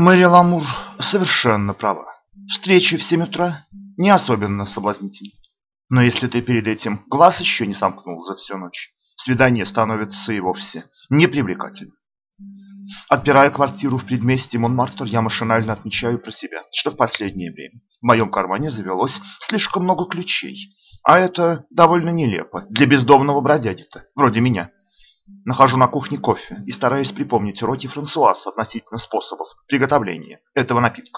Мэри Ламур совершенно права. Встречи в 7 утра не особенно соблазнительны. Но если ты перед этим глаз еще не сомкнул за всю ночь, свидание становится и вовсе непривлекательным. Отпирая квартиру в предместье Монмартр, я машинально отмечаю про себя, что в последнее время в моем кармане завелось слишком много ключей. А это довольно нелепо для бездомного бродяги-то, вроде меня. Нахожу на кухне кофе и стараюсь припомнить уроки Франсуаса относительно способов приготовления этого напитка.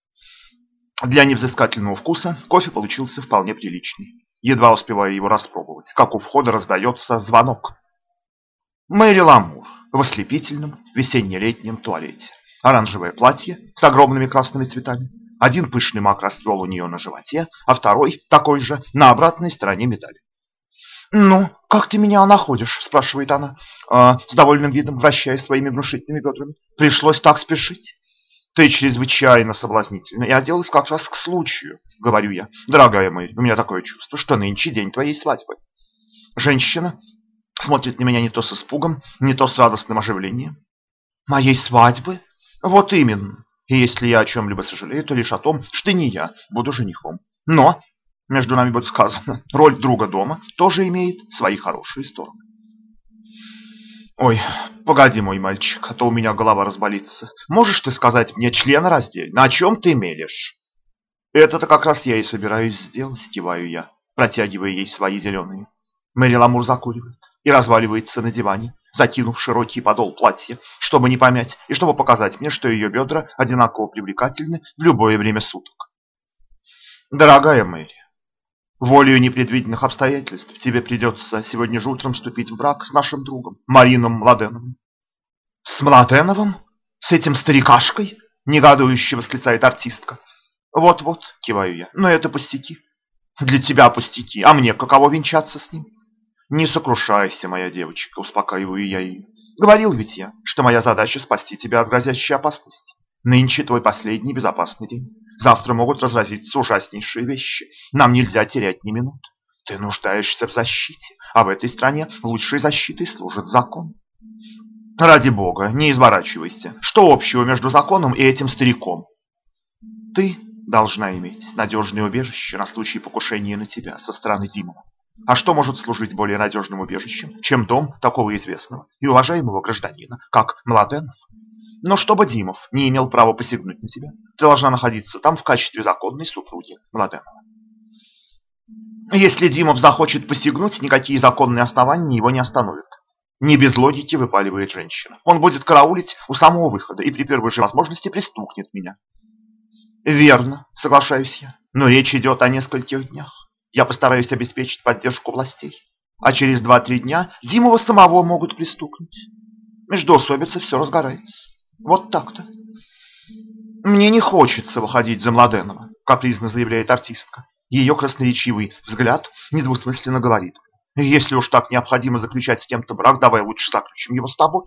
Для невзыскательного вкуса кофе получился вполне приличный. Едва успеваю его распробовать, как у входа раздается звонок. Мэри Ламур в ослепительном весенне-летнем туалете. Оранжевое платье с огромными красными цветами. Один пышный мак расцвел у нее на животе, а второй, такой же, на обратной стороне медали. «Ну, как ты меня находишь?» – спрашивает она, с довольным видом вращая своими внушительными бедрами. «Пришлось так спешить». «Ты чрезвычайно соблазнительна и оделась как раз к случаю», — говорю я. «Дорогая Мэри, у меня такое чувство, что нынче день твоей свадьбы». Женщина смотрит на меня не то с испугом, не то с радостным оживлением. «Моей свадьбы? Вот именно. И если я о чем-либо сожалею, то лишь о том, что не я буду женихом. Но, между нами будет сказано, роль друга дома тоже имеет свои хорошие стороны». «Ой, погоди, мой мальчик, а то у меня голова разболится. Можешь ты сказать мне членораздельно, о чем ты мелешь?» «Это-то как раз я и собираюсь сделать», — киваю я, протягивая ей свои зеленые. Мэри Ламур закуривает и разваливается на диване, закинув широкий подол платья, чтобы не помять и чтобы показать мне, что ее бедра одинаково привлекательны в любое время суток. «Дорогая Мэри, волею непредвиденных обстоятельств тебе придется сегодня же утром вступить в брак с нашим другом, Марином Младеновым». «С Младеновым? С этим старикашкой?» — негодующе восклицает артистка. «Вот-вот», — киваю я, — «но это пустяки». «Для тебя пустяки, а мне каково венчаться с ним?» «Не сокрушайся, моя девочка», — успокаиваю я ее. «Говорил ведь я, что моя задача спасти тебя от грозящей опасности. Нынче твой последний безопасный день. Завтра могут разразиться ужаснейшие вещи. Нам нельзя терять ни минуты. Ты нуждаешься в защите, а в этой стране лучшей защитой служит закон. Ради бога, не изворачивайся. Что общего между законом и этим стариком? Ты должна иметь надежное убежище на случай покушения на тебя со стороны Димова. А что может служить более надежным убежищем, чем дом такого известного и уважаемого гражданина, как Младенов? Но чтобы Димов не имел права посягнуть на тебя, ты должна находиться там в качестве законной супруги Младенова. Если Димов захочет посягнуть, никакие законные основания его не остановят. Не без логики выпаливает женщина. Он будет караулить у самого выхода и при первой же возможности пристукнет меня. Верно, соглашаюсь я, но речь идет о нескольких днях. Я постараюсь обеспечить поддержку властей. А через 2-3 дня Димова самого могут пристукнуть. Междоусобица все разгорается. Вот так-то. «Мне не хочется выходить за Младенова», — капризно заявляет артистка. Ее красноречивый взгляд недвусмысленно говорит: «Если уж так необходимо заключать с кем-то брак, давай лучше заключим его с тобой».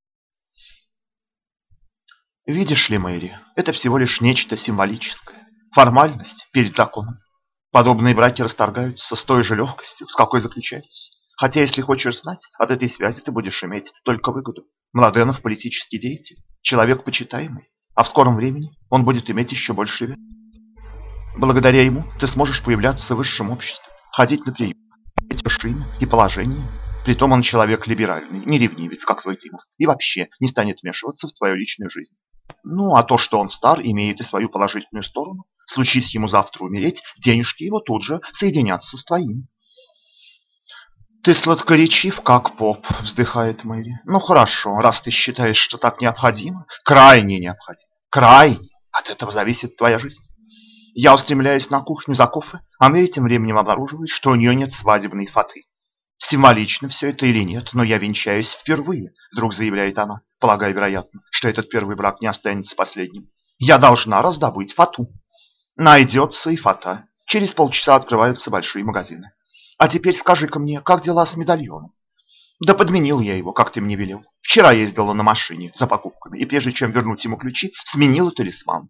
Видишь ли, Мэри, это всего лишь нечто символическое. Формальность перед законом. Подобные браки расторгаются с той же легкостью, с какой заключаются. Хотя, если хочешь знать, от этой связи ты будешь иметь только выгоду. Младенов политический деятель, человек почитаемый, а в скором времени он будет иметь еще больше вес. Благодаря ему ты сможешь появляться в высшем обществе, ходить на прием, иметь вершины и положение. Притом он человек либеральный, не ревнивец, как твой Димов, и вообще не станет вмешиваться в твою личную жизнь. Ну, а то, что он стар, имеет и свою положительную сторону. Случись ему завтра умереть, денежки его тут же соединятся с твоими. «Ты сладкоречив, как поп», — вздыхает Мэри. «Ну хорошо, раз ты считаешь, что так необходимо, крайне необходимо, крайне, от этого зависит твоя жизнь». Я устремляюсь на кухню за кофе, а Мэри тем временем обнаруживает, что у нее нет свадебной фаты. «Символично все это или нет, но я венчаюсь впервые», — вдруг заявляет она, полагая, вероятно, что этот первый брак не останется последним. «Я должна раздобыть фату». Найдется и фата. Через полчаса открываются большие магазины. А теперь скажи-ка мне, как дела с медальоном? Да подменил я его, как ты мне велел. Вчера ездила на машине за покупками, и прежде чем вернуть ему ключи, сменила талисман.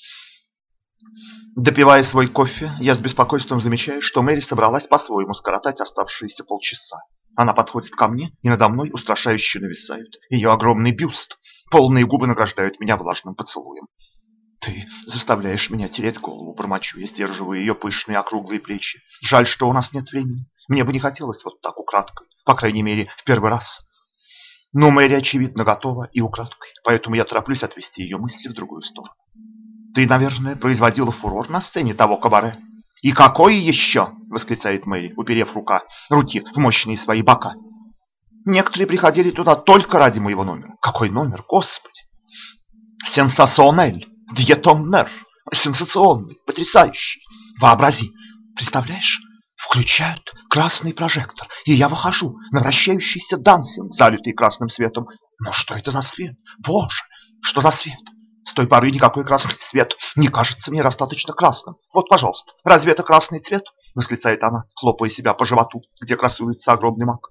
Допивая свой кофе, я с беспокойством замечаю, что Мэри собралась по-своему скоротать оставшиеся полчаса. Она подходит ко мне, и надо мной устрашающе нависает ее огромный бюст. Полные губы награждают меня влажным поцелуем. Ты заставляешь меня тереть голову, бормочу я, сдерживаю ее пышные округлые плечи. Жаль, что у нас нет времени. Мне бы не хотелось вот так украдкой, по крайней мере, в первый раз. Но Мэри, очевидно, готова и украдкой, поэтому я тороплюсь отвести ее мысли в другую сторону. Ты, наверное, производила фурор на сцене того кабаре. И какой еще? Восклицает Мэри, уперев руки в мощные свои бока. Некоторые приходили туда только ради моего номера. Какой номер, господи? Сенсационель, диетомнер, сенсационный, потрясающий. Вообрази, представляешь? Включают красный прожектор, и я выхожу на вращающийся дансинг, залитый красным светом. Но что это за свет? Боже, что за свет? С той поры никакой красный цвет не кажется мне достаточно красным. Вот, пожалуйста, разве это красный цвет? Восклицает она, хлопая себя по животу, где красуется огромный мак.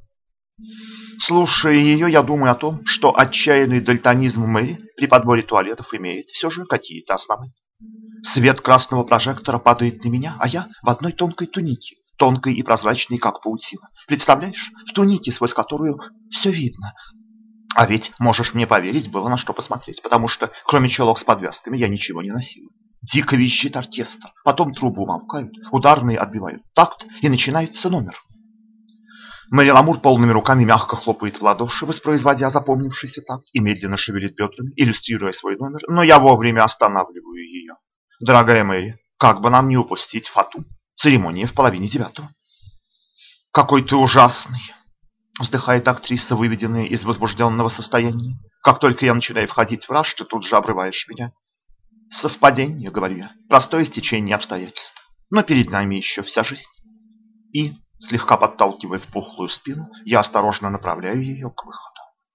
Слушая ее, я думаю о том, что отчаянный дальтонизм Мэри при подборе туалетов имеет все же какие-то основания. Свет красного прожектора падает на меня, а я в одной тонкой тунике, тонкой и прозрачной, как паутина. Представляешь, в тунике, сквозь которую все видно. А ведь, можешь мне поверить, было на что посмотреть, потому что, кроме чулок с подвязками, я ничего не носила. Дико визжит оркестр, потом трубы умолкают, ударные отбивают такт, и начинается номер. Мэри Ламур полными руками мягко хлопает в ладоши, воспроизводя запомнившийся такт, и медленно шевелит бедрами, иллюстрируя свой номер, но я вовремя останавливаю ее. Дорогая Мэри, как бы нам не упустить фату? Церемония в 8:30. Какой ты ужасный! Вздыхает актриса, выведенная из возбужденного состояния. Как только я начинаю входить в раж, ты тут же обрываешь меня. Совпадение, говорю я, простое стечение обстоятельств. Но перед нами еще вся жизнь. И, слегка подталкивая в пухлую спину, я осторожно направляю ее к выходу.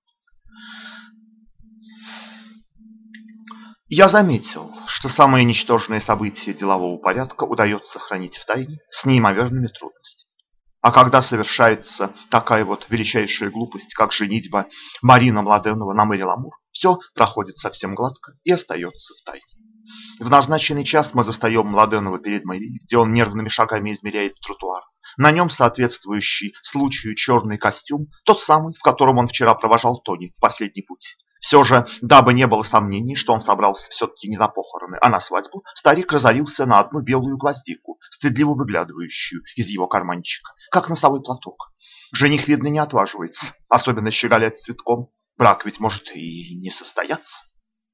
Я заметил, что самые ничтожные события делового порядка удается хранить в тайне с неимоверными трудностями. А когда совершается такая вот величайшая глупость, как женитьба Марина Младенова на Мэри Ламур, все проходит совсем гладко и остается в тайне. В назначенный час мы застаем Младенова перед Мэри, где он нервными шагами измеряет тротуар. На нем соответствующий случаю черный костюм, тот самый, в котором он вчера провожал Тони в последний путь. Все же, дабы не было сомнений, что он собрался все-таки не на похороны, а на свадьбу, старик разорился на одну белую гвоздику, стыдливо выглядывающую из его карманчика, как носовой платок. Жених, видно, не отваживается, особенно щеголять цветком. Брак ведь может и не состояться.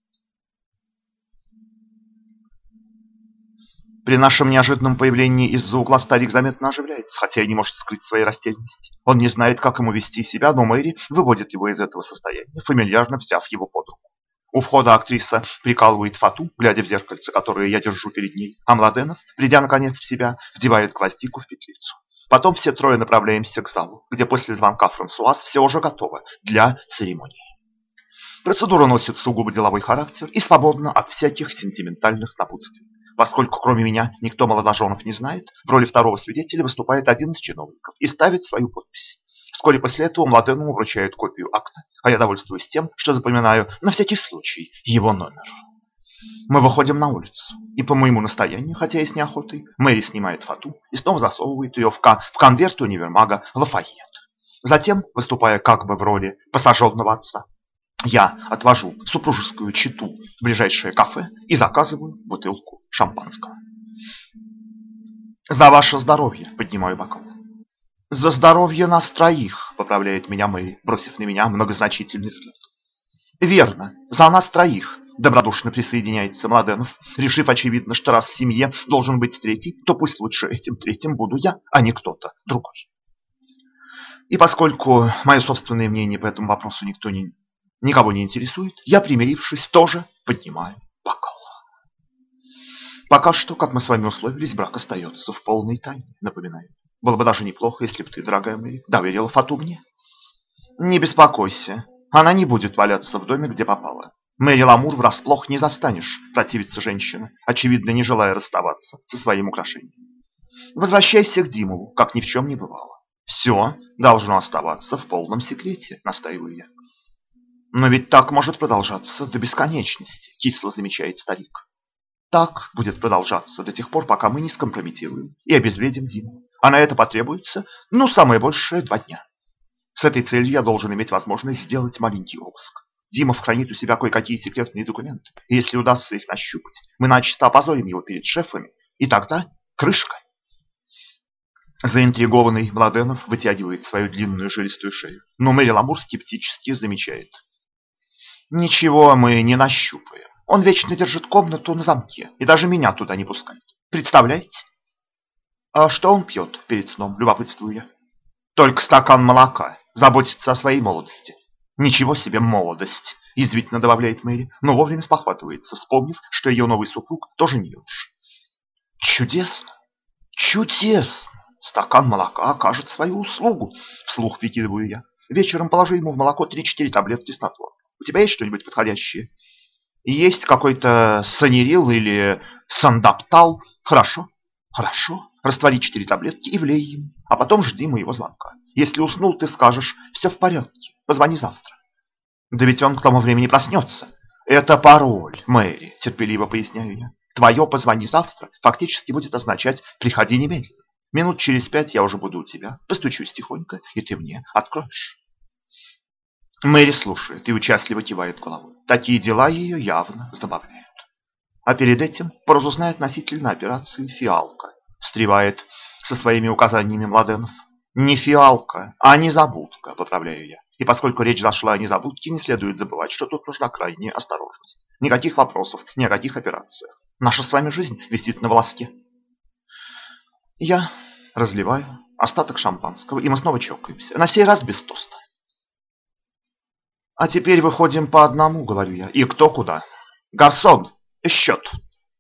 При нашем неожиданном появлении из-за угла старик заметно оживляется, хотя и не может скрыть своей растерянности. Он не знает, как ему вести себя, но Мэри выводит его из этого состояния, фамильярно взяв его под руку. У входа актриса прикалывает фату, глядя в зеркальце, которое я держу перед ней, а Младенов, придя наконец в себя, вдевает гвоздику в петлицу. Потом все трое направляемся к залу, где после звонка Франсуаз все уже готово для церемонии. Процедура носит сугубо деловой характер и свободна от всяких сентиментальных напутствий. Поскольку кроме меня никто молодоженов не знает, в роли второго свидетеля выступает один из чиновников и ставит свою подпись. Вскоре после этого Младенову вручают копию акта, а я довольствуюсь тем, что запоминаю на всякий случай его номер. Мы выходим на улицу, и по моему настоянию, хотя и с неохотой, Мэри снимает фату и снова засовывает ее в конверт универмага Лафайет. Затем, выступая как бы в роли посаженного отца, я отвожу супружескую чету в ближайшее кафе и заказываю бутылку шампанского. «За ваше здоровье!» – поднимаю бокал. «За здоровье нас троих!» – поправляет меня Мэри, бросив на меня многозначительный взгляд. «Верно, за нас троих!» – добродушно присоединяется Младенов, решив, очевидно, что раз в семье должен быть третий, то пусть лучше этим третьим буду я, а не кто-то другой. И поскольку мое собственное мнение по этому вопросу никого не интересует, я, примирившись, тоже поднимаю бокал. Пока что, как мы с вами условились, брак остается в полной тайне, напоминаю. Было бы даже неплохо, если бы ты, дорогая Мэри, доверила фату мне. Не беспокойся, она не будет валяться в доме, где попала. Мэри Ламур врасплох не застанешь, противится женщина, очевидно, не желая расставаться со своим украшением. Возвращайся к Димову, как ни в чем не бывало. Все должно оставаться в полном секрете, настаиваю я. Но ведь так может продолжаться до бесконечности, кисло замечает старик. Так будет продолжаться до тех пор, пока мы не скомпрометируем и обезвредим Диму. А на это потребуется, самое большее 2 дня. С этой целью я должен иметь возможность сделать маленький обыск. Димов хранит у себя кое-какие секретные документы. И если удастся их нащупать, мы начисто опозорим его перед шефами. И тогда крышка. Заинтригованный Младенов вытягивает свою длинную жилистую шею. Но Мэри Ламур скептически замечает. Ничего мы не нащупаем. Он вечно держит комнату на замке. И даже меня туда не пускает. Представляете? А что он пьет перед сном, любопытствую я. Только стакан молока. Заботится о своей молодости. Ничего себе молодость, язвительно добавляет Мэри, но вовремя спохватывается, вспомнив, что ее новый супруг тоже не юноша. Чудесно! Чудесно! Стакан молока окажет свою услугу, вслух прикидываю я. Вечером положи ему в молоко 3-4 таблетки снотворного. У тебя есть что-нибудь подходящее? Есть какой-то санерил или сандаптал? Хорошо, хорошо. Раствори 4 таблетки и влей ему, а потом жди моего звонка. Если уснул, ты скажешь, все в порядке, позвони завтра. Да ведь он к тому времени проснется. Это пароль, Мэри, терпеливо поясняю я. Твое «позвони завтра» фактически будет означать «приходи немедленно». Минут через 5 я уже буду у тебя, постучусь тихонько, и ты мне откроешь. Мэри слушает и участливо кивает головой. Такие дела ее явно забавляют. А перед этим поразузнай относительно операции «Фиалка». Встревает со своими указаниями Младенов. Не фиалка, а незабудка, поправляю я. И поскольку речь зашла о незабудке, не следует забывать, что тут нужна крайняя осторожность. Никаких вопросов, ни о каких операциях. Наша с вами жизнь висит на волоске. Я разливаю остаток шампанского, и мы снова чокаемся. На сей раз без тоста. А теперь выходим по одному, говорю я. И кто куда. Гарсон, счет.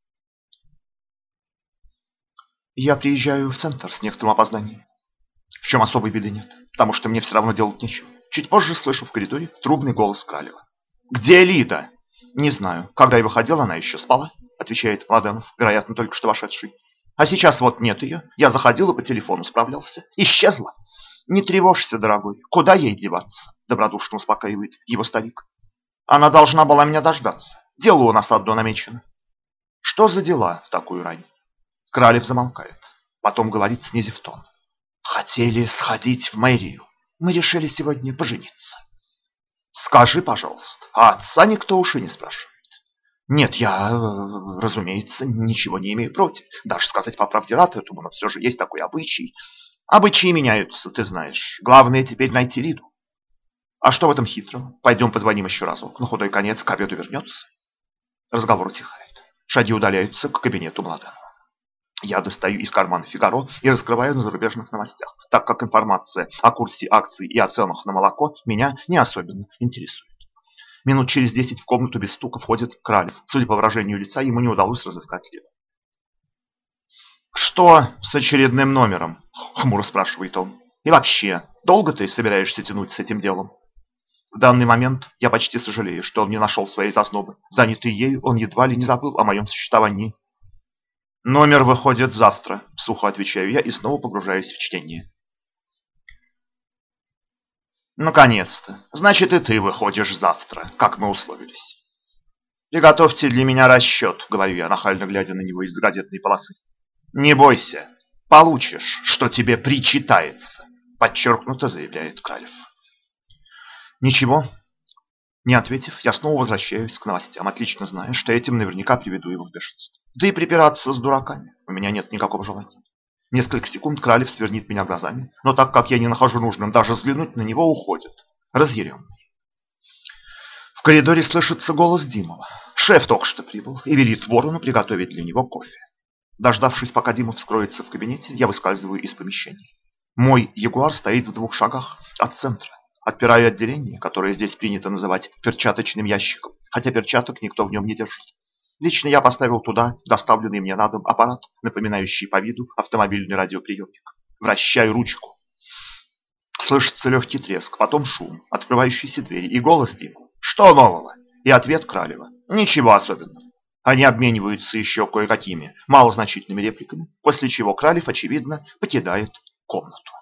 Я приезжаю в центр с некоторым опозданием. В чем особой беды нет, потому что мне все равно делать нечего. Чуть позже слышу в коридоре трубный голос Кралева. «Где Лида?» «Не знаю. Когда я выходил, она еще спала», отвечает Младенов, вероятно, только что вошедший. «А сейчас вот нет ее. Я заходил и по телефону справлялся. Исчезла». «Не тревожься, дорогой. Куда ей деваться?» добродушно успокаивает его старик. «Она должна была меня дождаться. Дело у нас одно намечено». «Что за дела в такую рань?» Кралев замолкает. Потом говорит, снизив тон. Хотели сходить в мэрию. Мы решили сегодня пожениться. Скажи, пожалуйста, а отца никто уж и не спрашивает? Нет, я, разумеется, ничего не имею против. Даже сказать по правде рад этому, но все же есть такой обычай. Обычаи меняются, ты знаешь. Главное теперь найти Лиду. А что в этом хитрого? Пойдем позвоним еще разок. На худой конец к обеду вернется. Разговор утихает. Шаги удаляются к кабинету Младенова. Я достаю из кармана «Фигаро» и раскрываю на зарубежных новостях, так как информация о курсе акций и о ценах на молоко меня не особенно интересует. Минут через 10 в комнату без стука входит Кралев. Судя по выражению лица, ему не удалось разыскать Лиду. «Что с очередным номером?» — хмуро спрашивает он. «И вообще, долго ты собираешься тянуть с этим делом?» В данный момент я почти сожалею, что он не нашел своей зазнобы. Занятый ею, он едва ли не забыл о моем существовании. «Номер выходит завтра», — сухо отвечаю я и снова погружаюсь в чтение. «Наконец-то. Значит, и ты выходишь завтра, как мы условились». «Приготовьте для меня расчет», — говорю я, нахально глядя на него из газетной полосы. «Не бойся, получишь, что тебе причитается», — подчеркнуто заявляет Кралев. «Ничего». Не ответив, я снова возвращаюсь к новостям, отлично зная, что этим наверняка приведу его в бешенство. Да и припираться с дураками у меня нет никакого желания. Несколько секунд Кралев свернит меня глазами, но так как я не нахожу нужным даже взглянуть на него, уходит, разъяренный. В коридоре слышится голос Димова. Шеф только что прибыл и велит Ворону приготовить для него кофе. Дождавшись, пока Димов скроется в кабинете, я выскальзываю из помещения. Мой Ягуар стоит в 2 шагах от центра. Отпираю отделение, которое здесь принято называть перчаточным ящиком, хотя перчаток никто в нем не держит. Лично я поставил туда доставленный мне на дом аппарат, напоминающий по виду автомобильный радиоприемник. Вращаю ручку. Слышится легкий треск, потом шум, открывающиеся двери и голос Димы. «Что нового?» И ответ Кралева. «Ничего особенного». Они обмениваются еще кое-какими малозначительными репликами, после чего Кралев, очевидно, покидает комнату.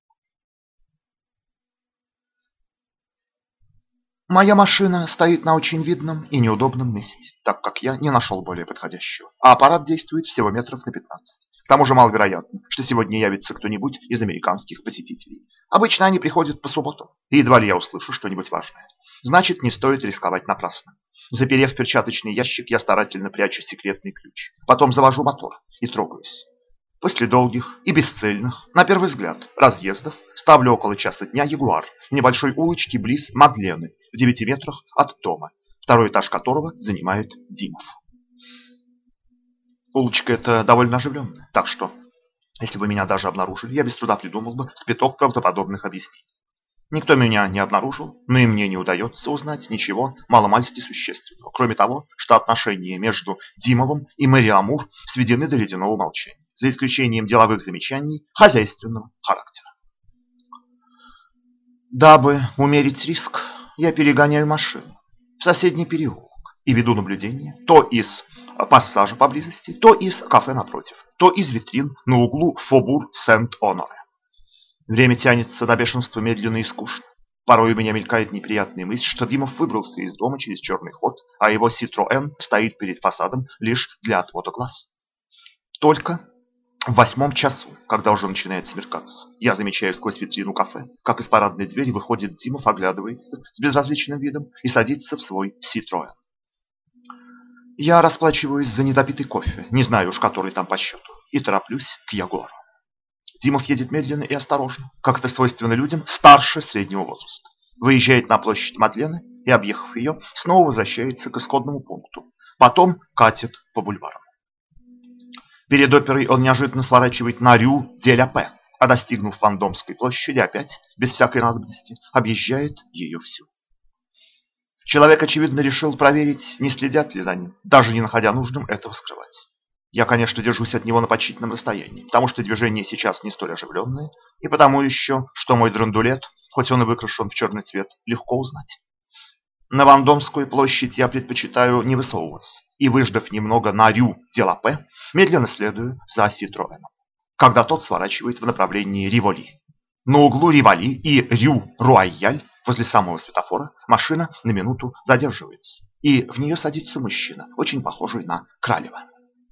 Моя машина стоит на очень видном и неудобном месте, так как я не нашел более подходящего, а аппарат действует всего метров на 15. тому же маловероятно, что сегодня явится кто-нибудь из американских посетителей. Обычно они приходят по субботам, и едва ли я услышу что-нибудь важное. Значит, не стоит рисковать напрасно. Заперев перчаточный ящик, я старательно прячу секретный ключ. Потом завожу мотор и трогаюсь. После долгих и бесцельных, на первый взгляд, разъездов ставлю около часа дня Ягуар в небольшой улочке близ Мадлены, в 9 метрах от дома, второй этаж которого занимает Димов. Улочка эта довольно оживленная, так что, если бы меня даже обнаружили, я без труда придумал бы спиток правдоподобных объяснений. Никто меня не обнаружил, но и мне не удается узнать ничего маломальски существенного, кроме того, что отношения между Димовым и Мэри Амур сведены до ледяного молчания, за исключением деловых замечаний хозяйственного характера. Дабы умерить риск, я перегоняю машину в соседний переулок и веду наблюдение то из пассажа поблизости, то из кафе напротив, то из витрин на углу Фобур-Сент-Оноре. Время тянется до бешенства медленно и скучно. Порой у меня мелькает неприятная мысль, что Димов выбрался из дома через черный ход, а его Citroën стоит перед фасадом лишь для отвода глаз. Только в 8 часу, когда уже начинает смеркаться, я замечаю сквозь витрину кафе, как из парадной двери выходит Димов, оглядывается с безразличным видом и садится в свой Citroën. Я расплачиваюсь за недопитый кофе, не знаю уж который там по счету, и тороплюсь к Ягуару. Димов едет медленно и осторожно, как это свойственно людям старше среднего возраста. Выезжает на площадь Мадлены и, объехав ее, снова возвращается к исходному пункту. Потом катит по бульварам. Перед оперой он неожиданно сворачивает на Рю-де-ля-Пе, а достигнув Вандомской площади, опять, без всякой надобности, объезжает ее всю. Человек, очевидно, решил проверить, не следят ли за ним, даже не находя нужным этого скрывать. Я, конечно, держусь от него на почтительном расстоянии, потому что движение сейчас не столь оживленное, и потому еще, что мой драндулет, хоть он и выкрашен в черный цвет, легко узнать. На Вандомскую площадь я предпочитаю не высовываться, и, выждав немного на Рю-де-ла-Пе, медленно следую за Citroëном, когда тот сворачивает в направлении Риволи. На углу Риволи и Рю-Руайяль, возле самого светофора, машина на минуту задерживается, и в нее садится мужчина, очень похожий на Кралева.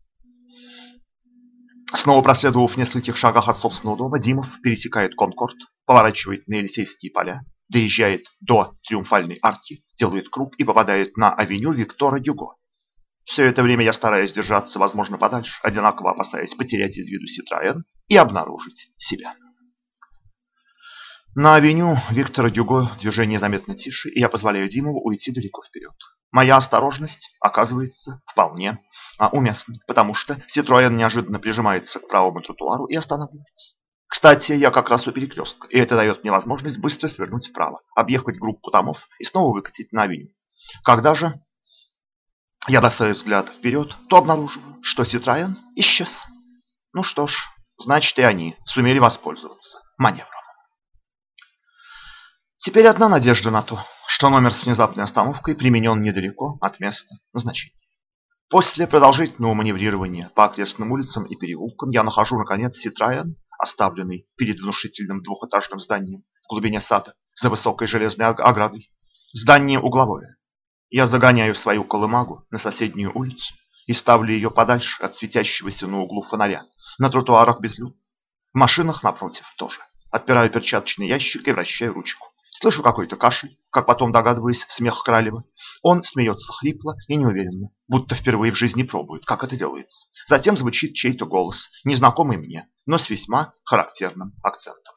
Снова проследовав в нескольких шагах от собственного дома, Димов пересекает Конкорд, поворачивает на Елисейские поля, доезжает до Триумфальной арки, делает круг и попадает на авеню Виктора Гюго. Все это время я стараюсь держаться, возможно, подальше, одинаково опасаясь потерять из виду Citroën и обнаружить себя. На авеню Виктора Гюго движение заметно тише, и я позволяю Димову уйти далеко вперед. Моя осторожность оказывается вполне уместной, потому что Citroën неожиданно прижимается к правому тротуару и останавливается. Кстати, я как раз у перекрестка, и это дает мне возможность быстро свернуть вправо, объехать группу домов и снова выкатить на авеню. Когда же я бросаю взгляд вперед, то обнаруживаю, что Citroën исчез. Ну что ж, значит и они сумели воспользоваться маневром. Теперь одна надежда на то, что номер с внезапной остановкой применен недалеко от места назначения. После продолжительного маневрирования по окрестным улицам и переулкам я нахожу, наконец, Citroën, оставленный перед внушительным двухэтажным зданием в глубине сада за высокой железной оградой. Здание угловое. Я загоняю свою колымагу на соседнюю улицу и ставлю ее подальше от светящегося на углу фонаря. На тротуарах безлюдно. В машинах напротив тоже. Отпираю перчаточный ящик и вращаю ручку. Слышу какой-то кашель, как потом догадываюсь, смех Кралева. Он смеется хрипло и неуверенно, будто впервые в жизни пробует, как это делается. Затем звучит чей-то голос, незнакомый мне, но с весьма характерным акцентом.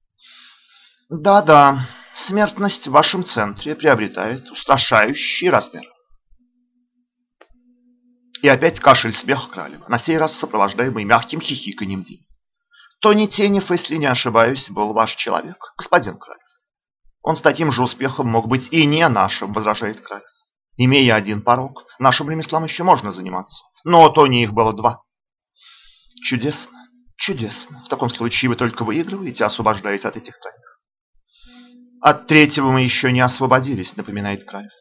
Да-да, смертность в вашем центре приобретает устрашающий размер. И опять кашель, смех Кралева, на сей раз сопровождаемый мягким хихиканьем Димы. Тони Тенев, если не ошибаюсь, был ваш человек, господин Кралев. Он с таким же успехом мог быть и не нашим, возражает Кралев. Имея один порог, нашим ремеслом еще можно заниматься. Но Тони их было 2. Чудесно, чудесно. В таком случае вы только выигрываете, освобождаясь от этих 3. От 3-го мы еще не освободились, напоминает Кралев.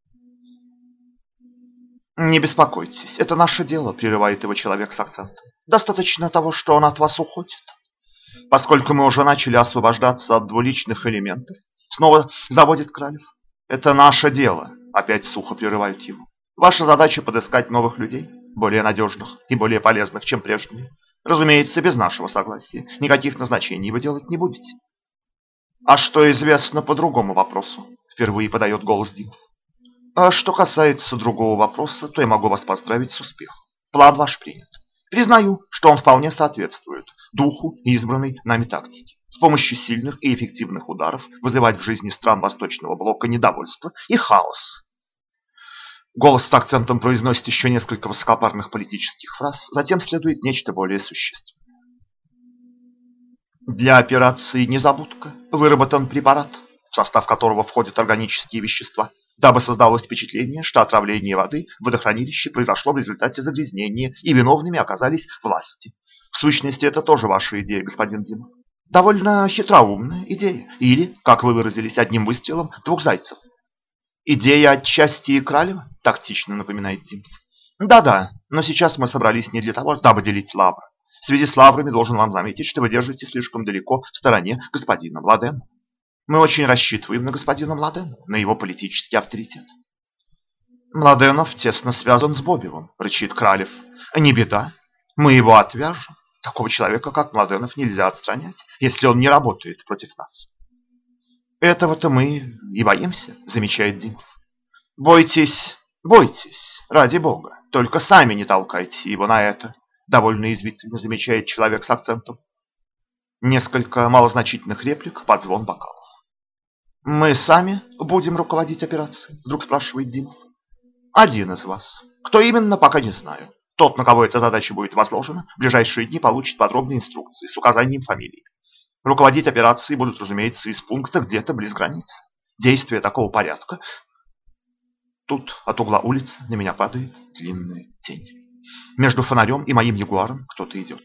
Не беспокойтесь, это наше дело, прерывает его человек с акцентом. Достаточно того, что он от вас уходит. Поскольку мы уже начали освобождаться от двуличных элементов, снова заводит Кралев. Это наше дело, опять сухо прерывают его. Ваша задача подыскать новых людей. более надежных и более полезных, чем прежние. Разумеется, без нашего согласия никаких назначений вы делать не будете. А что известно по другому вопросу? Впервые подает голос Димов. А что касается другого вопроса, то я могу вас поздравить с успехом. План ваш принят. Признаю, что он вполне соответствует духу избранной нами тактики. С помощью сильных и эффективных ударов вызывать в жизни стран Восточного блока недовольство и хаос. Голос с акцентом произносит еще несколько высокопарных политических фраз, затем следует нечто более существенное. Для операции «Незабудка» выработан препарат, в состав которого входят органические вещества, дабы создалось впечатление, что отравление воды в водохранилище произошло в результате загрязнения, и виновными оказались власти. В сущности, это тоже ваша идея, господин Димов. Довольно хитроумная идея. Или, как вы выразились, одним выстрелом двух зайцев. Идея отчасти и Кралева, тактично напоминает Димов. Да-да, но сейчас мы собрались не для того, дабы делить лавры. В связи с лаврами должен вам заметить, что вы держите слишком далеко в стороне господина Младена. Мы очень рассчитываем на господина Младена, на его политический авторитет. Младенов тесно связан с Бобевым, рычит Кралев. Не беда, мы его отвяжем. Такого человека, как Младенов, нельзя отстранять, если он не работает против нас. Этого-то мы и боимся, замечает Димов. Бойтесь, бойтесь, ради бога, только сами не толкайте его на это, довольно язвительно замечает человек с акцентом. Несколько малозначительных реплик под звон бокалов. «Мы сами будем руководить операцией?» – вдруг спрашивает Димов. «Один из вас. Кто именно, пока не знаю. Тот, на кого эта задача будет возложена, в ближайшие дни получит подробные инструкции с указанием фамилии. Руководить операцией будут, разумеется, из пункта где-то близ границы. Действия такого порядка...» Тут от угла улицы на меня падает длинная тень. Между фонарем и моим ягуаром кто-то идет.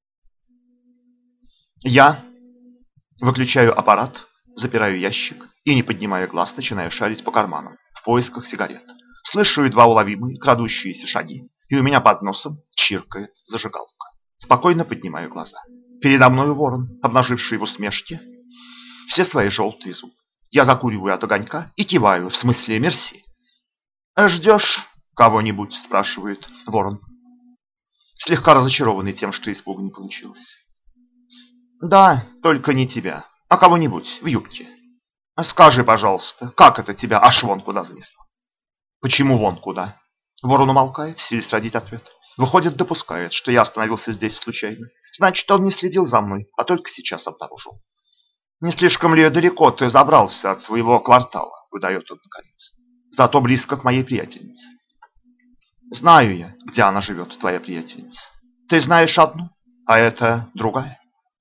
Я выключаю аппарат, запираю ящик и, не поднимая глаз, начинаю шарить по карманам в поисках сигарет. Слышу едва уловимые крадущиеся шаги, и у меня под носом чиркает зажигалка. Спокойно поднимаю глаза. Передо мной ворон, обнаживший в усмешке все свои желтые зубы. Я закуриваю от огонька и киваю, в смысле мерси. «Ждешь кого-нибудь?» – спрашивает ворон, слегка разочарованный тем, что испуга не получилось. «Да, только не тебя, а кого-нибудь в юбке. Скажи, пожалуйста, как это тебя аж вон куда занесло?» «Почему вон куда?» Ворон умолкает, силясь родить ответ. Выходит, допускает, что я остановился здесь случайно. Значит, он не следил за мной, а только сейчас обнаружил. «Не слишком ли далеко ты забрался от своего квартала?» – выдает он наконец. «Зато близко к моей приятельнице». «Знаю я, где она живет, твоя приятельница. Ты знаешь одну, а это другая».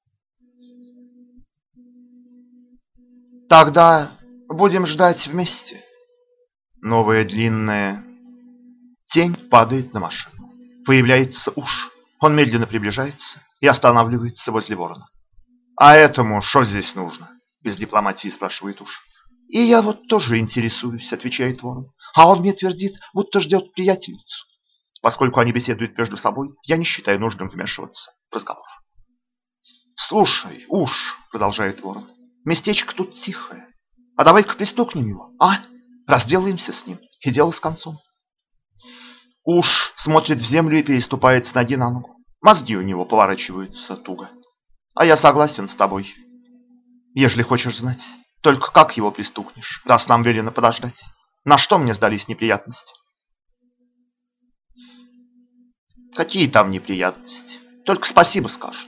«Тогда будем ждать вместе». Новая длинная тень падает на машину. Появляется уж. Он медленно приближается и останавливается возле ворона. «А этому что здесь нужно?» – без дипломатии спрашивает уж. «И я вот тоже интересуюсь», – отвечает ворон. «А он мне твердит, будто ждет приятельницу». Поскольку они беседуют между собой, я не считаю нужным вмешиваться в разговор. «Слушай, уж», – продолжает ворон, – «местечко тут тихое. А давай-ка пристукнем его, а? Разделаемся с ним, и дело с концом». Уж смотрит в землю и переступает с ноги на ногу. Мозги у него поворачиваются туго. «А я согласен с тобой, ежели хочешь знать. Только как его пристукнешь, раз нам велено подождать? На что мне сдались неприятности?» «Какие там неприятности? Только спасибо скажут».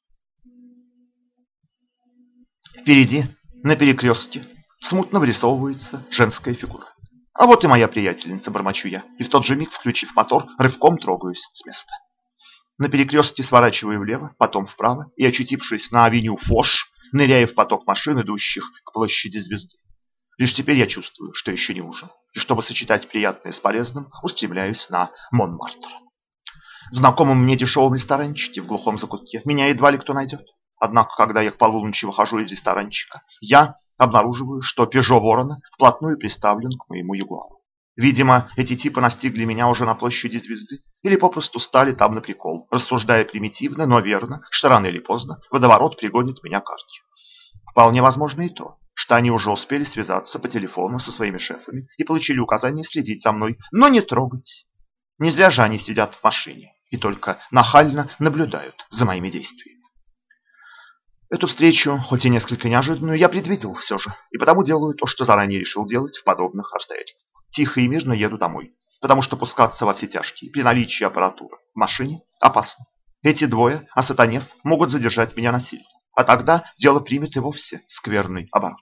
Впереди, на перекрестке, смутно вырисовывается женская фигура. «А вот и моя приятельница», – бормочу я, и в тот же миг, включив мотор, рывком трогаюсь с места. На перекрестке сворачиваю влево, потом вправо, и, очутившись на авеню Фош, ныряю в поток машин, идущих к площади Звезды. Лишь теперь я чувствую, что еще не ужин, и чтобы сочетать приятное с полезным, устремляюсь на Монмартр. В знакомом мне дешевом ресторанчике в глухом закутке меня едва ли кто найдет. Однако, когда я к полуночи выхожу из ресторанчика, я обнаруживаю, что Пежо Ворона вплотную приставлен к моему Ягуару. Видимо, эти типы настигли меня уже на площади Звезды или попросту стали там на прикол, рассуждая примитивно, но верно, что рано или поздно водоворот пригонит меня к арке. Вполне возможно и то, что они уже успели связаться по телефону со своими шефами и получили указание следить за мной, но не трогать Не зря же они сидят в машине и только нахально наблюдают за моими действиями. Эту встречу, хоть и несколько неожиданную, я предвидел все же, и потому делаю то, что заранее решил делать в подобных обстоятельствах. Тихо и мирно еду домой, потому что пускаться во все тяжкие при наличии аппаратуры в машине опасно. Эти двое, осатанев, могут задержать меня насильно, а тогда дело примет и вовсе скверный оборот.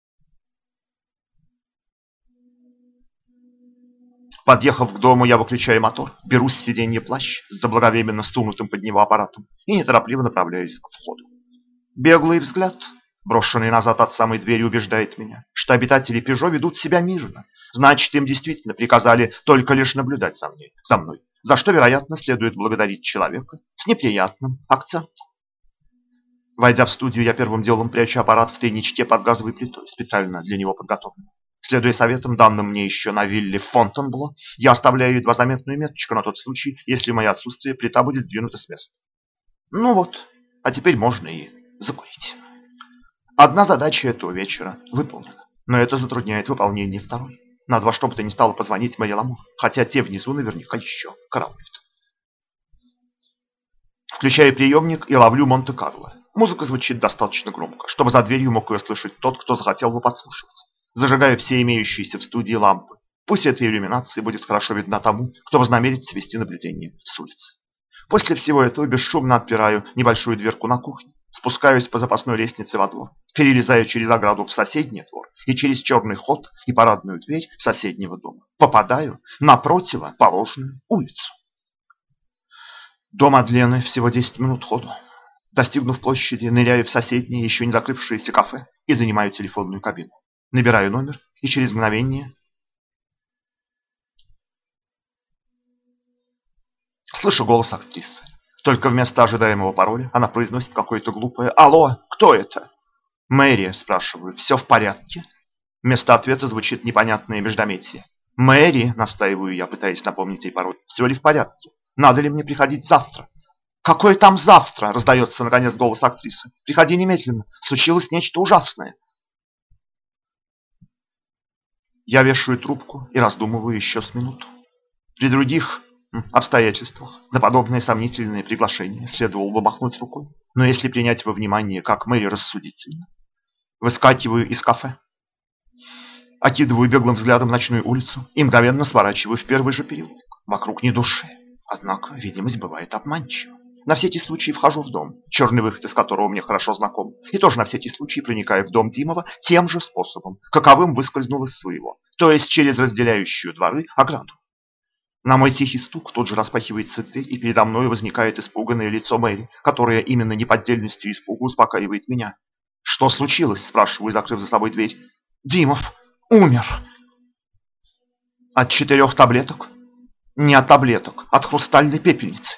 Подъехав к дому, я выключаю мотор, беру с сиденья плащ с заблаговременно сунутым под него аппаратом и неторопливо направляюсь к входу. Беглый взгляд, брошенный назад от самой двери, убеждает меня, что обитатели Пежо ведут себя мирно. Значит, им действительно приказали только лишь наблюдать за мной, за что, вероятно, следует благодарить человека с неприятным акцентом. Войдя в студию, я первым делом прячу аппарат в тайничке под газовой плитой, специально для него подготовленной. Следуя советам, данным мне еще на вилле Фонтенбло, я оставляю едва заметную меточку на тот случай, если в мое отсутствие плита будет сдвинута с места. Ну вот, а теперь можно и закурить. Одна задача этого вечера выполнена, но это затрудняет выполнение второй. Надо во что бы то ни стало позвонить Мэри Ламур, хотя те внизу наверняка еще караулят. Включаю приемник и ловлю Монте-Карло. Музыка звучит достаточно громко, чтобы за дверью мог ее слышать тот, кто захотел бы подслушивать. Зажигаю все имеющиеся в студии лампы. Пусть эта иллюминация будет хорошо видна тому, кто вознамерится вести наблюдение с улицы. После всего этого бесшумно отпираю небольшую дверку на кухне, спускаюсь по запасной лестнице во двор, перелезаю через ограду в соседний двор и через черный ход и парадную дверь соседнего дома. Попадаю на противоположную улицу. До Мадлены всего 10 минут ходу. Достигнув площади, ныряю в соседнее, еще не закрывшееся кафе и занимаю телефонную кабину. Набираю номер и через мгновение слышу голос актрисы. Только вместо ожидаемого пароля она произносит какое-то глупое «Алло, кто это?» «Мэри», спрашиваю, «все в порядке?» Вместо ответа звучит непонятное междометие. «Мэри», настаиваю я, пытаясь напомнить ей пароль, «все ли в порядке? Надо ли мне приходить завтра?» «Какое там завтра?» раздается наконец голос актрисы. «Приходи немедленно, случилось нечто ужасное». Я вешаю трубку и раздумываю еще с минуту. При других обстоятельствах на подобное сомнительное приглашение следовало бы махнуть рукой. Но если принять во внимание, как Мэри рассудительно, выскакиваю из кафе, окидываю беглым взглядом ночную улицу и мгновенно сворачиваю в первый же переулок. Вокруг ни души, однако видимость бывает обманчива. На всякий случай вхожу в дом, черный выход из которого мне хорошо знаком, и тоже на всякий случай проникаю в дом Димова тем же способом, каковым выскользнул из своего, то есть через разделяющую дворы ограду. На мой тихий стук тут же распахивается дверь, и передо мной возникает испуганное лицо Мэри, которое именно неподдельностью испуга успокаивает меня. «Что случилось?» – спрашиваю, закрыв за собой дверь. «Димов умер». «От 4 таблеток?» «Не от таблеток, от хрустальной пепельницы».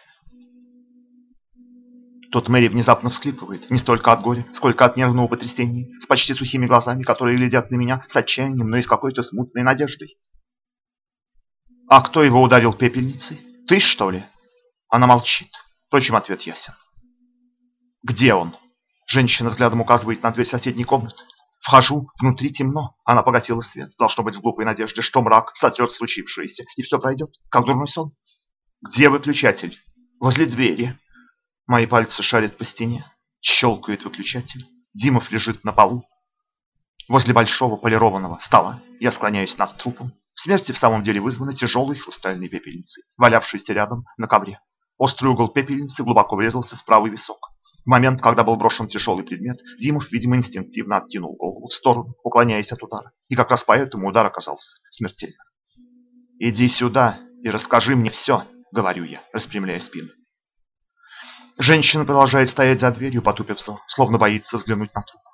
Тут Мэри внезапно всхлипывает, не столько от горя, сколько от нервного потрясения, с почти сухими глазами, которые глядят на меня с отчаянием, но и с какой-то смутной надеждой. «А кто его ударил пепельницей? Ты, что ли?» Она молчит. Впрочем, ответ ясен. «Где он?» Женщина взглядом указывает на дверь соседней комнаты. Вхожу, внутри темно. Она погасила свет, должно быть в глупой надежде, что мрак сотрет случившееся, и все пройдет, как дурной сон. «Где выключатель?» «Возле двери». Мои пальцы шарят по стене, щелкает выключатель. Димов лежит на полу. Возле большого полированного стола я склоняюсь над трупом. Смерть в самом деле вызвана тяжелой хрустальной пепельницей, валявшейся рядом на ковре. Острый угол пепельницы глубоко врезался в правый висок. В момент, когда был брошен тяжелый предмет, Димов, видимо, инстинктивно откинул голову в сторону, уклоняясь от удара. И как раз поэтому удар оказался смертельным. «Иди сюда и расскажи мне все», — говорю я, распрямляя спину. Женщина продолжает стоять за дверью, потупив взор, словно боится взглянуть на труп.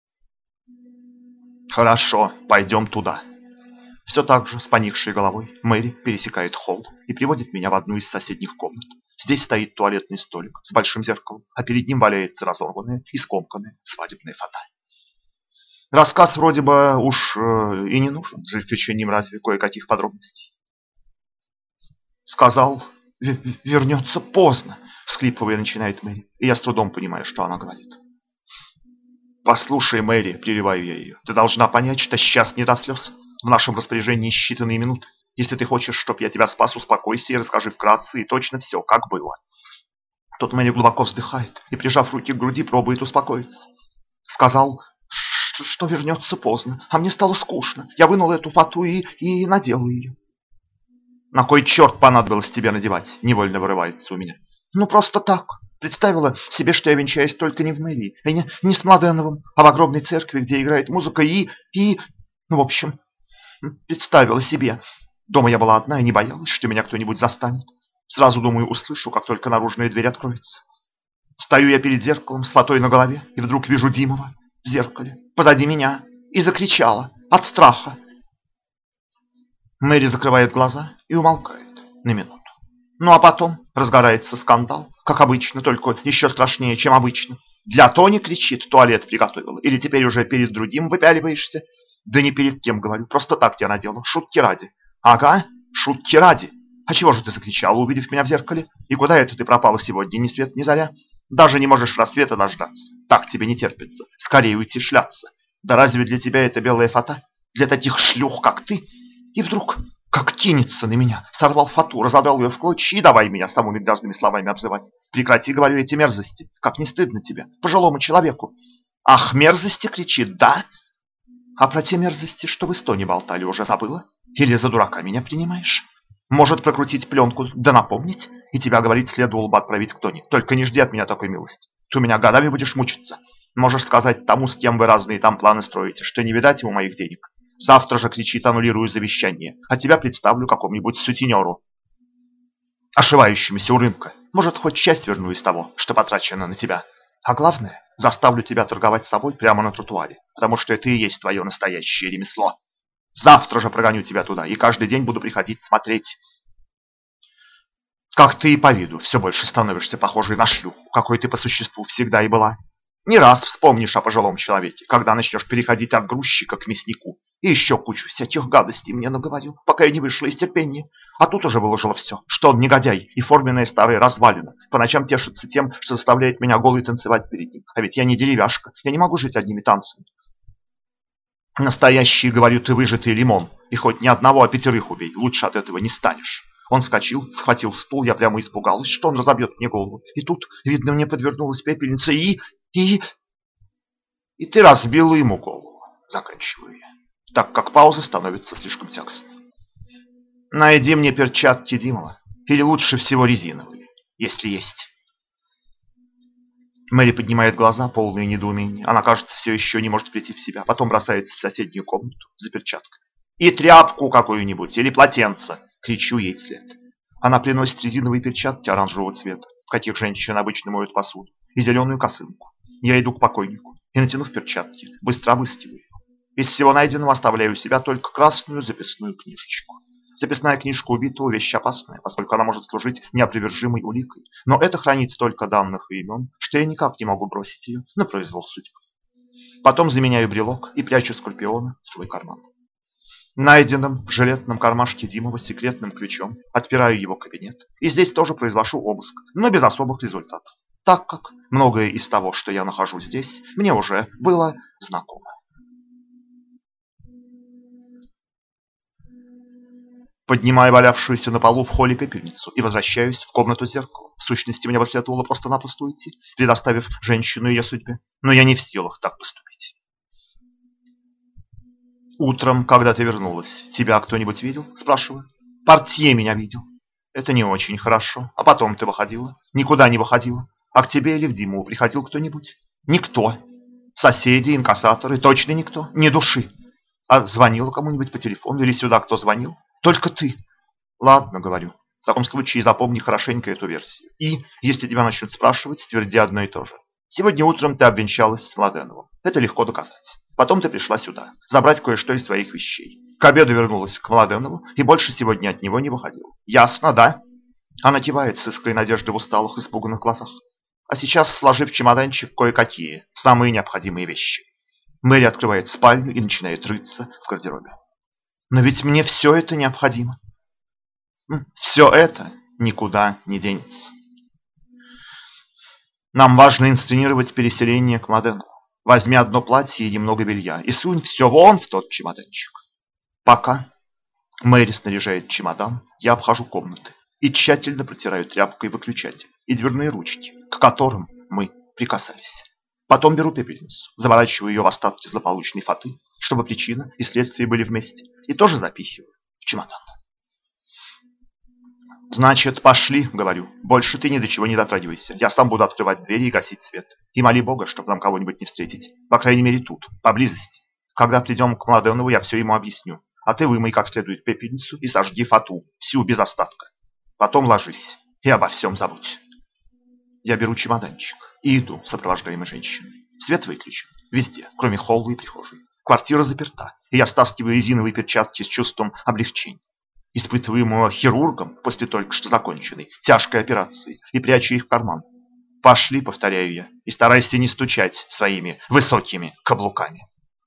«Хорошо, пойдем туда». Все так же, с поникшей головой, Мэри пересекает холл и приводит меня в одну из соседних комнат. Здесь стоит туалетный столик с большим зеркалом, а перед ним валяется разорванная и скомканная свадебная фата. Рассказ вроде бы уж и не нужен, за исключением разве кое-каких подробностей. «Сказал, вернется поздно», — всхлипывая начинает Мэри, и я с трудом понимаю, что она говорит. «Послушай, Мэри», — прерываю я ее, — «ты должна понять, что сейчас не до слез. В нашем распоряжении считанные минуты. Если ты хочешь, чтоб я тебя спас, успокойся и расскажи вкратце и точно все, как было. Тут Мэри глубоко вздыхает и, прижав руки к груди, пробует успокоиться. Сказал, что вернется поздно, а мне стало скучно. Я вынул эту фату и надел ее. На кой черт понадобилось тебе надевать? Невольно вырывается у меня. Ну, просто так. Представила себе, что я венчаюсь только не в мэрии, и не с Младеновым, а в огромной церкви, где играет музыка ну, в общем, представила себе. Дома я была одна и не боялась, что меня кто-нибудь застанет. Сразу, думаю, услышу, как только наружная дверь откроется. Стою я перед зеркалом с фатой на голове, и вдруг вижу Димова в зеркале позади меня и закричала от страха. Мэри закрывает глаза и умолкает на минуту. Ну а потом разгорается скандал, как обычно, только еще страшнее, чем обычно. Для Тони кричит, туалет приготовила. Или теперь уже перед другим выпяливаешься? Да не перед кем, говорю, просто так тебя надела, шутки ради. Ага, шутки ради. А чего же ты закричала, увидев меня в зеркале? И куда это ты пропала сегодня, ни свет, ни заря? Даже не можешь рассвета дождаться. Так тебе не терпится. Скорее уйти шляться. Да разве для тебя это белая фата? Для таких шлюх, как ты? И вдруг, как кинется на меня, сорвал фату, разодрал ее в клочья и давай меня самыми грязными словами обзывать. Прекрати, говорю, эти мерзости. Как не стыдно тебе, пожилому человеку. Ах, мерзости, кричит, да? А про те мерзости, что вы с Тони болтали, уже забыла? Или за дурака меня принимаешь? Может прокрутить пленку, да напомнить? И тебя, говорить, следовало бы отправить к Тони. Только не жди от меня такой милости. Ты у меня годами будешь мучиться. Можешь сказать тому, с кем вы разные там планы строите, что не видать ему моих денег. Завтра же, кричит, аннулирую завещание, а тебя представлю какому-нибудь сутенеру, ошивающемуся у рынка. Может, хоть часть верну из того, что потрачено на тебя. А главное, заставлю тебя торговать с собой прямо на тротуаре, потому что это и есть твое настоящее ремесло. Завтра же прогоню тебя туда, и каждый день буду приходить смотреть, как ты и по виду все больше становишься похожей на шлюху, какой ты по существу всегда и была. Не раз вспомнишь о пожилом человеке, когда начнешь переходить от грузчика к мяснику. И еще кучу всяких гадостей мне наговорил, пока я не вышла из терпения. А тут уже выложила все, что он негодяй и форменная старая развалина. По ночам тешится тем, что заставляет меня голой танцевать перед ним. А ведь я не деревяшка, я не могу жить одними танцами. Настоящий, говорю, ты выжатый лимон. И хоть ни одного, а 5 убей, лучше от этого не станешь. Он вскочил, схватил стул, я прямо испугалась, что он разобьет мне голову. И тут, видно, мне подвернулась пепельница, и ты разбила ему голову, заканчиваю я, так как пауза становится слишком тягостной. Найди мне перчатки Димова, или лучше всего резиновые, если есть. Мэри поднимает глаза, полные недоумения. Она, кажется, все еще не может прийти в себя. Потом бросается в соседнюю комнату за перчаткой. И тряпку какую-нибудь, или полотенце, кричу ей вслед. Она приносит резиновые перчатки оранжевого цвета, в каких женщины обычно моют посуду, и зеленую косынку. Я иду к покойнику и, натянув перчатки, быстро обыскиваю его. Из всего найденного оставляю у себя только красную записную книжечку. Записная книжка убитого – вещь опасная, поскольку она может служить неопровержимой уликой. Но это хранит столько данных и имен, что я никак не могу бросить ее на произвол судьбы. Потом заменяю брелок и прячу скорпиона в свой карман. Найденным в жилетном кармашке Димова секретным ключом отпираю его кабинет. И здесь тоже произвожу обыск, но без особых результатов, так как многое из того, что я нахожу здесь, мне уже было знакомо. Поднимаю валявшуюся на полу в холле пепельницу и возвращаюсь в комнату зеркала. В сущности, мне бы следовало просто-напросто уйти, предоставив женщину ее судьбе. Но я не в силах так поступить. Утром, когда ты вернулась, тебя кто-нибудь видел? Спрашиваю. Портье меня видел. Это не очень хорошо. А потом ты выходила? Никуда не выходила. А к тебе или к Димову приходил кто-нибудь? Никто. Соседи, инкассаторы, точно никто. Ни души. А звонила кому-нибудь по телефону или сюда кто звонил? Только ты. Ладно, говорю. В таком случае запомни хорошенько эту версию. И, если тебя начнут спрашивать, тверди одно и то же. Сегодня утром ты обвенчалась с Младеновым. Это легко доказать. Потом ты пришла сюда, забрать кое-что из своих вещей. К обеду вернулась к Младенову и больше сегодня от него не выходила. Ясно, да? Она кивает с искрой надежды в усталых, испуганных глазах. А сейчас сложи в чемоданчик кое-какие, самые необходимые вещи. Мэри открывает спальню и начинает рыться в гардеробе. Но ведь мне все это необходимо. Все это никуда не денется. Нам важно инсценировать переселение к Младенову. Возьми одно платье и немного белья и сунь все вон в тот чемоданчик. Пока. Мэри снаряжает чемодан, я обхожу комнаты и тщательно протираю тряпкой выключатель и дверные ручки, к которым мы прикасались. Потом беру пепельницу, заворачиваю ее в остатки злополучной фаты, чтобы причина и следствие были вместе, и тоже запихиваю в чемодан. «Значит, пошли», — говорю. «Больше ты ни до чего не дотрагивайся. Я сам буду открывать двери и гасить свет. И моли Бога, чтобы нам кого-нибудь не встретить. По крайней мере, тут, поблизости. Когда придем к Младенову, я все ему объясню. А ты вымой как следует пепельницу и сожги фату, всю без остатка. Потом ложись и обо всем забудь». Я беру чемоданчик и иду, сопровождаемый женщиной. Свет выключен. Везде, кроме холла и прихожей. Квартира заперта, и я стаскиваю резиновые перчатки с чувством облегчения, испытываемого хирургом после только что законченной тяжкой операции, и прячу их в карман. «Пошли», — повторяю я, — «и старайся не стучать своими высокими каблуками».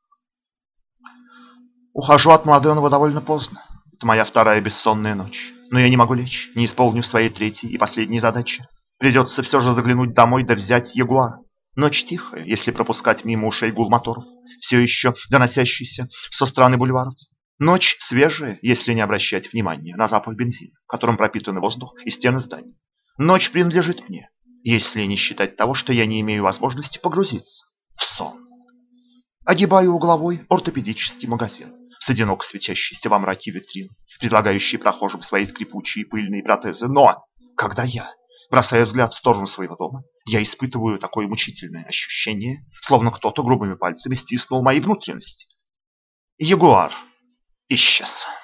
Ухожу от Младенова довольно поздно. Это моя вторая бессонная ночь. Но я не могу лечь, не исполнив своей третьей и последней задачи. Придется все же заглянуть домой да взять Ягуар. Ночь тихая, если пропускать мимо ушей гул моторов, все еще доносящийся со стороны бульваров. Ночь свежая, если не обращать внимания на запах бензина, которым пропитаны воздух и стены зданий. Ночь принадлежит мне, если не считать того, что я не имею возможности погрузиться в сон. Огибаю угловой ортопедический магазин с одиноко светящейся во мраке витрин, предлагающий прохожим свои скрипучие пыльные протезы. Но когда я бросаю взгляд в сторону своего дома, я испытываю такое мучительное ощущение, словно кто-то грубыми пальцами стиснул мои внутренности. Ягуар исчез.